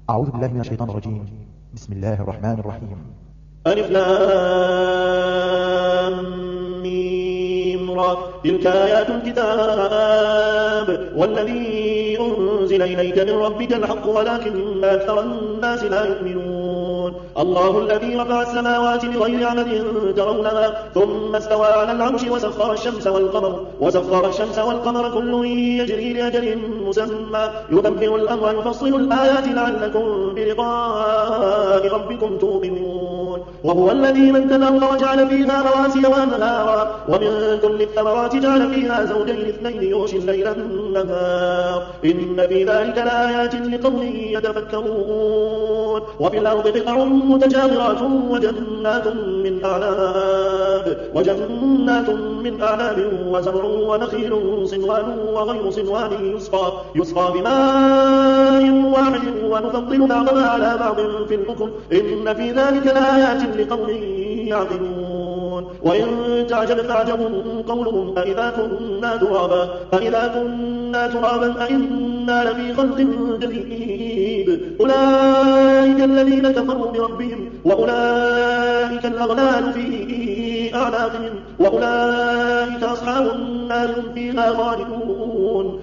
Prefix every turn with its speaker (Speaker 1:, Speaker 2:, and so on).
Speaker 1: أعوذ بالله من الشيطان الرجيم. بسم الله الرحمن الرحيم.
Speaker 2: ألف لام ميم را تلك آيات الكتاب والذي أنزل إليك من ربك الحق ولكن أكثر الناس لا يؤمنون. الله الذي رفع السماوات بغير عمد ترونها ثم استوى على العرش وسخر الشمس والقمر كل يجري لأجل مسمى يدبر الأمر يفصل الآيات لعلكم بلقاء ربكم توقنون. وهو الذي مد الأرض وجعل فيها رواسي وأنهارا ومن كل الثمرات جعل فيها زوجين اثنين يغشي الليل النهار إن في ذلك لآيات لقوم يتفكرون. وفي الأرض قطع متجاورات وجنات من أعناب وزرع ونخيل صنوان وغير صنوان يسقى بماء واحد ونفضل بعضها على بعض في الحكم إن في ذلك لآيات لقوم يعقلون. وإن تعجب فعجب قولهم أإذا كنا ترابا أإنا لفي خلق جديد أولئك الذين كفروا بربهم وأولئك الأغلال في أعناقهم وأولئك أصحاب النار هم فيها خالدون.